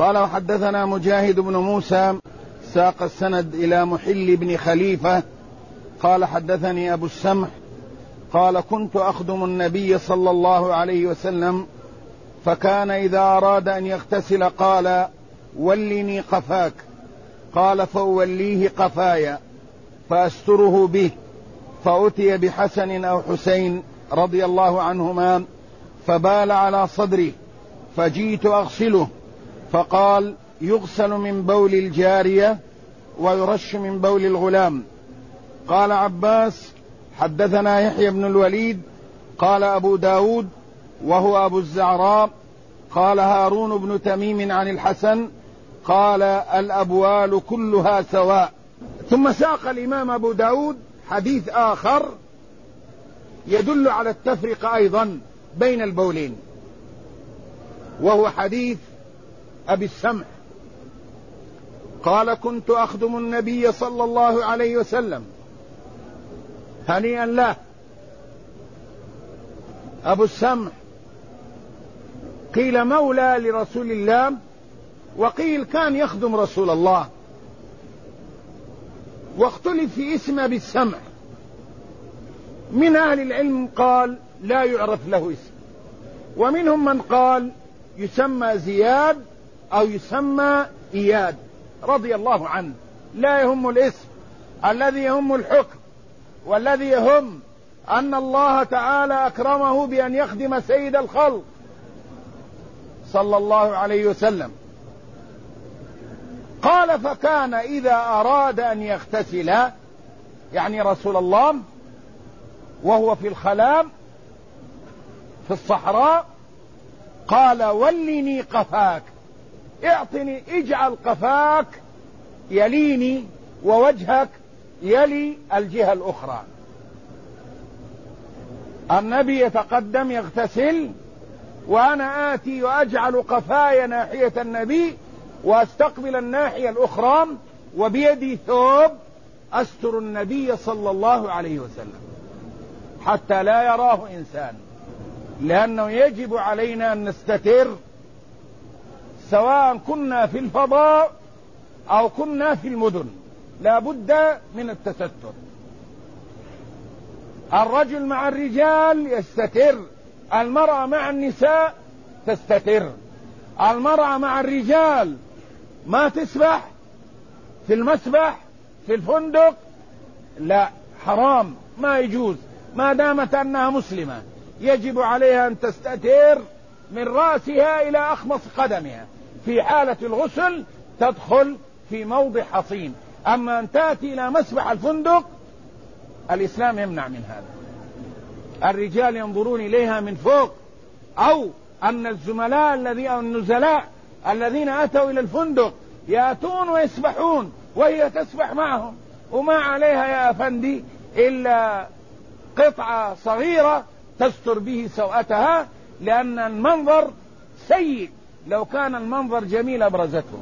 قال وحدثنا مجاهد بن موسى ساق السند إلى محل بن خليفة قال حدثني أبو السمح قال كنت أخدم النبي صلى الله عليه وسلم فكان إذا أراد أن يغتسل قال ولني قفاك، قال فأوليه قفايا فأستره به، فأتي بحسن أو حسين رضي الله عنهما فبال على صدري فجيت أغسله فقال يغسل من بول الجارية ويرش من بول الغلام. قال عباس حدثنا يحيى بن الوليد قال أبو داود وهو أبو الزعراء قال هارون بن تميم عن الحسن قال الأبوال كلها سواء. ثم ساق الإمام أبو داود حديث آخر يدل على التفرقة أيضا بين البولين، وهو حديث أبي السمح قال كنت أخدم النبي صلى الله عليه وسلم هنيئا له. أبو السمح قيل مولى لرسول الله وقيل كان يخدم رسول الله، واختلف في اسم أبي السمح. من أهل العلم قال لا يعرف له اسم، ومنهم من قال يسمى زياد أو يسمى إياد رضي الله عنه، لا يهم الاسم، الذي يهم الحكم، والذي يهم أن الله تعالى أكرمه بأن يخدم سيد الخلق صلى الله عليه وسلم. قال فكان إذا أراد أن يغتسل يعني رسول الله وهو في الخلاء في الصحراء قال ولني قفاك، اعطني اجعل قفاك يليني ووجهك يلي الجهة الأخرى. النبي يتقدم يغتسل وأنا آتي وأجعل قفاي ناحية النبي وأستقبل الناحية الأخرى وبيدي ثوب أستر النبي صلى الله عليه وسلم حتى لا يراه إنسان، لأنه يجب علينا أن نستتر سواء كنا في الفضاء أو كنا في المدن، لا بد من التستر. الرجل مع الرجال يستتر، المرأة مع النساء تستتر. المرأة مع الرجال ما تسبح في المسبح في الفندق، لا، حرام، ما يجوز ما دامت أنها مسلمة. يجب عليها أن تستتر من رأسها إلى أخمص قدمها. في حالة الغسل تدخل في موضع حصين، أما أن تأتي إلى مسبح الفندق الإسلام يمنع من هذا. الرجال ينظرون إليها من فوق، أو أن النزلاء الذين أتوا إلى الفندق يأتون ويسبحون وهي تسبح معهم، وما عليها يا أفندي إلا قطعة صغيرة تستر به سوءتها، لأن المنظر سيء، لو كان المنظر جميل أبرزته.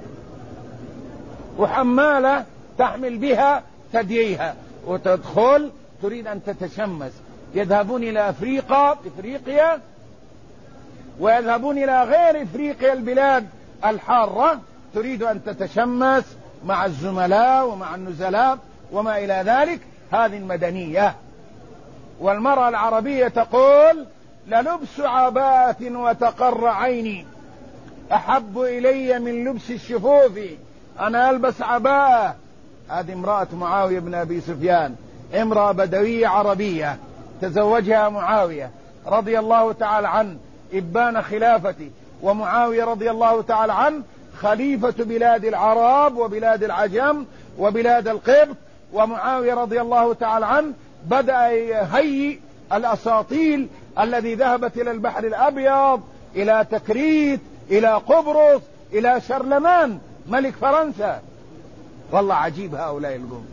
وحمالة تحمل بها ثدييها وتدخل تريد أن تتشمس. يذهبون إلى إفريقيا ويذهبون إلى غير إفريقيا البلاد الحارة، تريد أن تتشمس مع الزملاء ومع النزلاء وما إلى ذلك. هذه المدنية. والمرأة العربية تقول للبس عباءة وتقر عيني أحب إلي من لبس الشفوف، أنا ألبس عباءة. هذه امرأة معاوية بن أبي سفيان، امرأة بدوية عربية تزوجها معاوية رضي الله تعالى عنه إبان خلافته، ومعاوية رضي الله تعالى عنه خليفة بلاد العرب وبلاد العجم وبلاد القبط. ومعاوية رضي الله تعالى عنه بدأ يهيئ الأساطيل الذي ذهبت إلى البحر الأبيض، إلى تكريت، إلى قبرص، إلى شرلمان ملك فرنسا. والله عجيب هؤلاء القوم،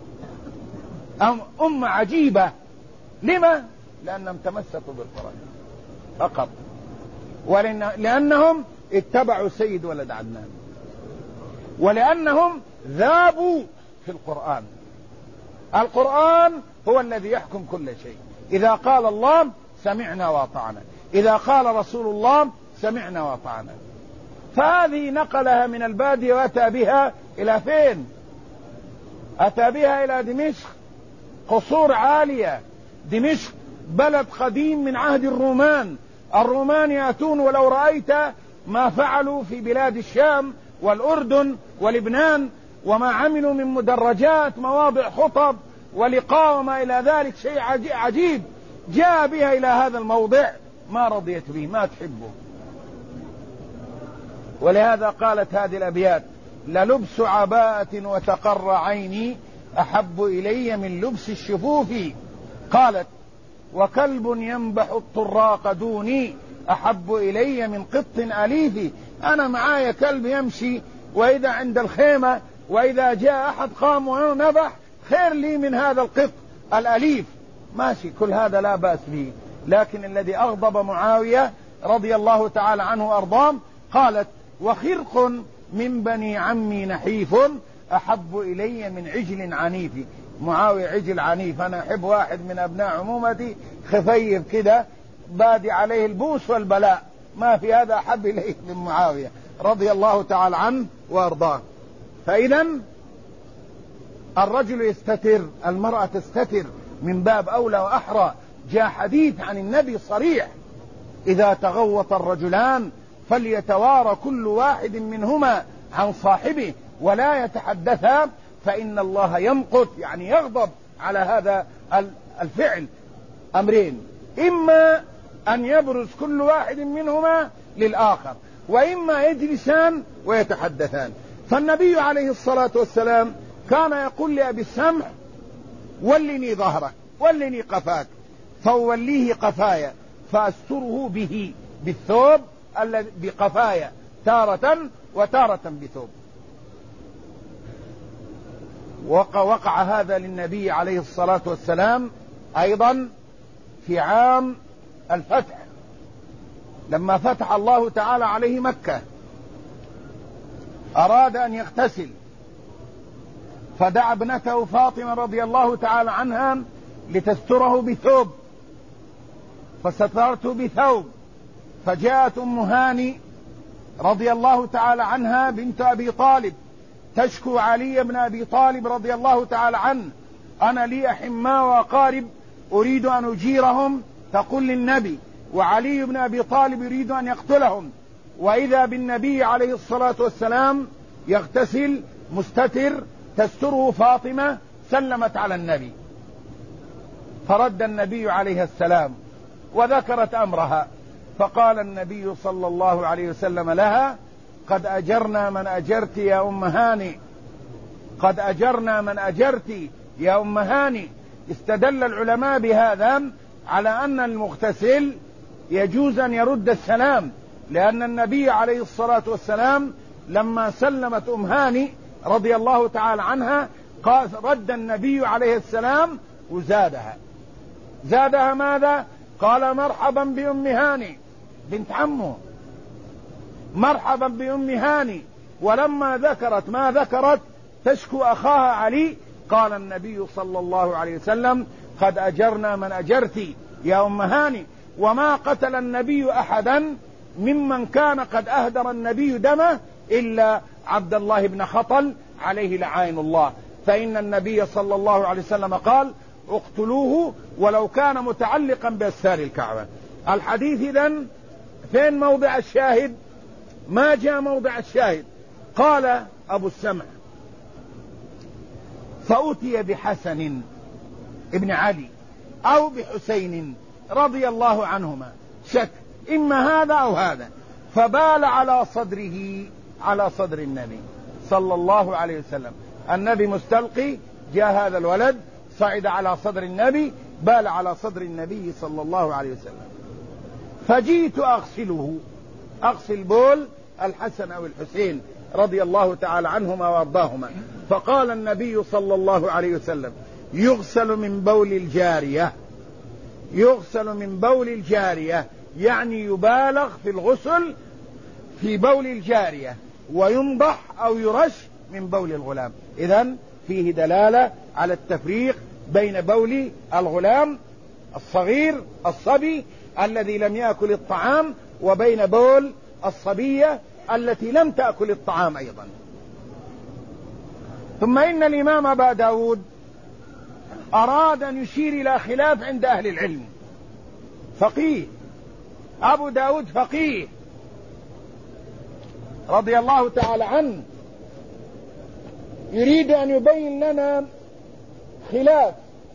أمة عجيبة. لما؟ لأنهم تمسكوا بالقرآن فقط، ولأنهم اتبعوا سيد ولد عدنان، ولأنهم ذابوا في القرآن. القرآن هو الذي يحكم كل شيء. إذا قال الله سمعنا وأطعنا، إذا قال رسول الله سمعنا وأطعنا. فهذه نقلها من البادية وأتى بها إلى فين؟ أتى بها إلى دمشق، قصور عالية. دمشق بلد قديم من عهد الرومان. الرومان يأتون، ولو رأيت ما فعلوا في بلاد الشام والأردن ولبنان وما عملوا من مدرجات، مواضع خطب ولقاء وما إلى ذلك، شيء عجيب. جاء بها إلى هذا الموضع ما رضيت به، ما تحبه. ولهذا قالت هذه الأبيات: للبس عباءة وتقر عيني أحب إلي من لبس الشفوف. قالت: وكلب ينبح الطراق دوني أحب إلي من قط أليف. أنا معايا كلب يمشي، وإذا عند الخيمة وإذا جاء أحد قام ونبح، خير لي من هذا القط الأليف. ماشي، كل هذا لا بأس به. لكن الذي أغضب معاوية رضي الله تعالى عنه وأرضاه، قالت: وخرق من بني عمي نحيف أحب إلي من عجل عنيف. معاوية عجل عنيف، أنا أحب واحد من أبناء عمومتي خفيف كده بادي عليه البوس والبلاء، ما في هذا أحب إليه من معاوية رضي الله تعالى عنه وأرضاه. فإذا الرجل يستتر، المرأة تستتر من باب أولى وأحرى. جاء حديث عن النبي صريح: إذا تغوط الرجلان فليتوارى كل واحد منهما عن صاحبه ولا يتحدثا، فإن الله يمقت، يعني يغضب على هذا الفعل. أمرين: إما أن يبرز كل واحد منهما للآخر، وإما يجلسان ويتحدثان. فالنبي عليه الصلاة والسلام كان يقول لأبي السمح: ولني ظهرك، ولني قفاك، فوليه قفايا فأستره به، بالثوب الذي بقفايا تارة وتارة بثوب. وقع هذا للنبي عليه الصلاة والسلام أيضا في عام الفتح، لما فتح الله تعالى عليه مكة، أراد أن يغتسل، فدعا ابنته فاطمة رضي الله تعالى عنها لتستره بثوب، فسترته بثوب. فجاءت أم هاني رضي الله تعالى عنها بنت أبي طالب تشكو علي بن أبي طالب رضي الله تعالى عنه: أنا لي أحماء وأقارب أريد أن أجيرهم، تقول للنبي، وعلي بن أبي طالب يريد أن يقتلهم. وإذا بالنبي عليه الصلاة والسلام يغتسل مستتر، تستره فاطمة، سلمت على النبي، فرد النبي عليه السلام وذكرت أمرها، فقال النبي صلى الله عليه وسلم لها: قد أجرنا من أجرت يا أم هاني، قد أجرنا من أجرت يا أم هاني. استدل العلماء بهذا على أن المغتسل يجوز أن يرد السلام، لأن النبي عليه الصلاة والسلام لما سلمت أم هاني رضي الله تعالى عنها قال رد النبي عليه السلام وزادها. زادها ماذا؟ قال: مرحبا بأم هاني بنت عمه، مرحبا بأم هاني. ولما ذكرت ما ذكرت تشكو أخاها علي، قال النبي صلى الله عليه وسلم: قد أجرنا من أجرت يا أم هاني. وما قتل النبي أحدا ممن كان قد أهدر النبي دمه إلا عبد الله بن خطل عليه لعائن الله، فإن النبي صلى الله عليه وسلم قال: اقتلوه ولو كان متعلقا بأستار الكعبة. الحديث إذن فين موضع الشاهد؟ ما جاء موضع الشاهد. قال أبو السمع: فأتي بحسن ابن علي أو بحسين رضي الله عنهما، شك إما هذا أو هذا، فبال على صدره، على صدر النبي صلى الله عليه وسلم. النبي مستلقي، جاء هذا الولد صعد على صدر النبي، بال على صدر النبي صلى الله عليه وسلم. فجيت أغسله، أغسل بول الحسن أو الحسين رضي الله تعالى عنهما وأرضاهما. فقال النبي صلى الله عليه وسلم: يغسل من بول الجارية، يغسل من بول الجارية، يعني يبالغ في الغسل في بول الجارية، وينضح أو يرش من بول الغلام. إذن فيه دلالة على التفريق بين بول الغلام الصغير الصبي الذي لم يأكل الطعام، وبين بول الصبية التي لم تأكل الطعام أيضا. ثم إن الإمام أبا داود أراد أن يشير إلى خلاف عند أهل العلم. فقيه أبو داود فقيه رضي الله تعالى عنه، يريد أن يبين لنا خلاف.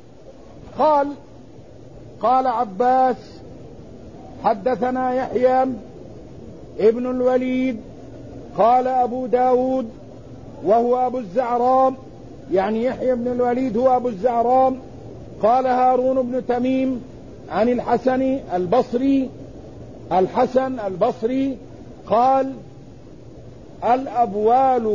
قال عباس حدثنا يحيى ابن الوليد قال أبو داود وهو أبو الزعرام، يعني يحيى بن الوليد هو أبو الزعرام، قال هارون بن تميم عن الحسن البصري قال الأبوال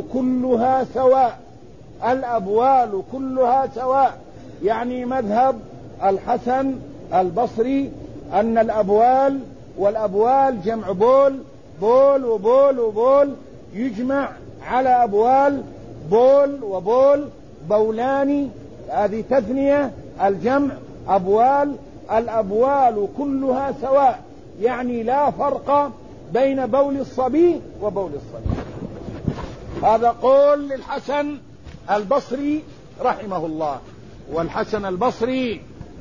كلها سواء، يعني مذهب الحسن البصري أن الأبوال، والأبوال جمع بول وبول يجمع على أبوال، بول وبول بولان، هذه تثنية، الجمع أبوال. الأبوال كلها سواء، يعني لا فرق بين بول الصبي وبول الصبي. هذا قول للحسن البصري رحمه الله. والحسن البصري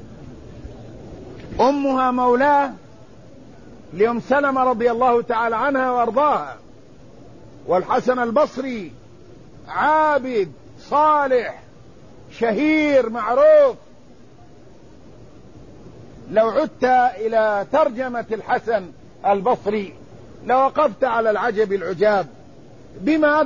أمها مولاه لأم سلمة رضي الله تعالى عنها وأرضاها، والحسن البصري عابد صالح شهير معروف. لو عدت إلى ترجمة الحسن البصري لوقفت على العجب العجاب. بما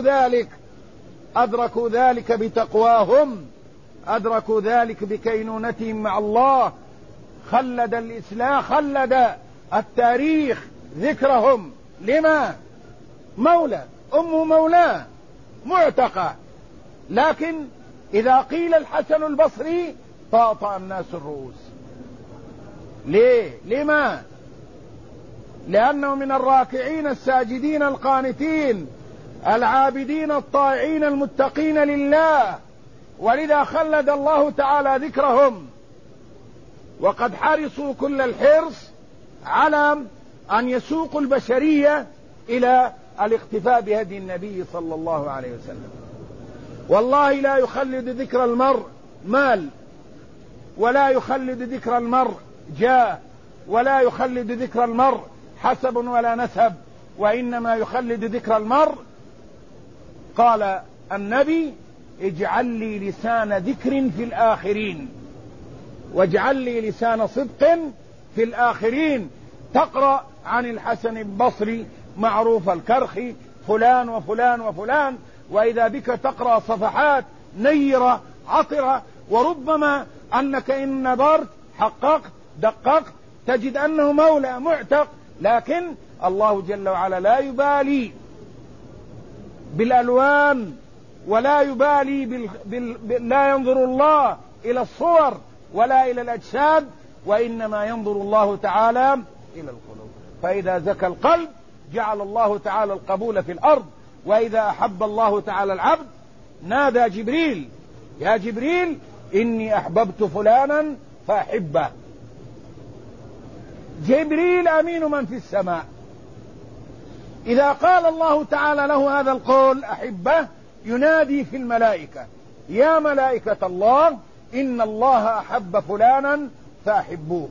أدركوا ذلك بتقواهم، أدركوا ذلك بكينونتهم مع الله. خلد الإسلام، خلد التاريخ ذكرهم. لما؟ مولى، أمه مولاه معتقى. لكن إذا قيل الحسن البصري طاطأ الناس الرؤوس. ليه؟ لما؟ لأنه من الراكعين الساجدين القانتين العابدين الطائعين المتقين لله، ولذا خلد الله تعالى ذكرهم. وقد حرصوا كل الحرص على أن يسوقوا البشرية إلى الاقتفاء بهدي النبي صلى الله عليه وسلم. والله لا يخلد ذكر المرء مال، ولا يخلد ذكر المرء جاه، ولا يخلد ذكر المرء حسب ولا نسب، وإنما يخلد ذكر المرء. قال النبي اجعل لي لسان ذكر في الآخرين، واجعل لي لسان صدق في الآخرين. تقرأ عن الحسن البصري معروف الكرخي فلان وفلان وفلان، وإذا بك تقرأ صفحات نيرة عطرة، وربما أنك إن نظرت حققت دققت تجد أنه مولى معتق. لكن الله جل وعلا لا يبالي بالألوان، ولا يبالي لا ينظر الله إلى الصور ولا إلى الأجساد، وإنما ينظر الله تعالى إلى القلوب. فإذا زكى القلب جعل الله تعالى القبول في الأرض. وإذا أحب الله تعالى العبد نادى جبريل يا جبريل إني أحببت فلانا فأحبه. جبريل أمين من في السماء، إذا قال الله تعالى له هذا القول أحبه ينادي في الملائكة يا ملائكة الله إن الله أحب فلانا فأحبوه،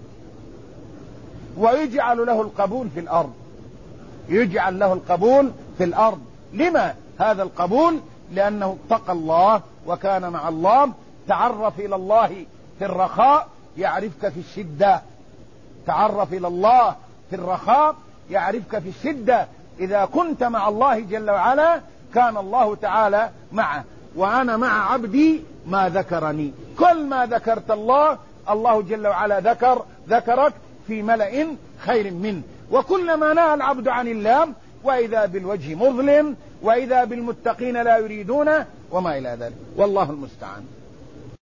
ويجعل له القبول في الأرض، يجعل له القبول في الأرض. لما هذا القبول؟ لأنه اتقى الله وكان مع الله. تعرف إلى الله في الرخاء يعرفك في الشدة، تعرف إلى الله في الرخاء يعرفك في الشدة. إذا كنت مع الله جل وعلا كان الله تعالى معه. وأنا مع عبدي ما ذكرني، كل ما ذكرت الله الله جل وعلا ذكرك في ملأ خير منه. وكلما نهى العبد عن الله وإذا بالوجه مظلم، وإذا بالمتقين لا يريدون، وما إلى ذلك، والله المستعان.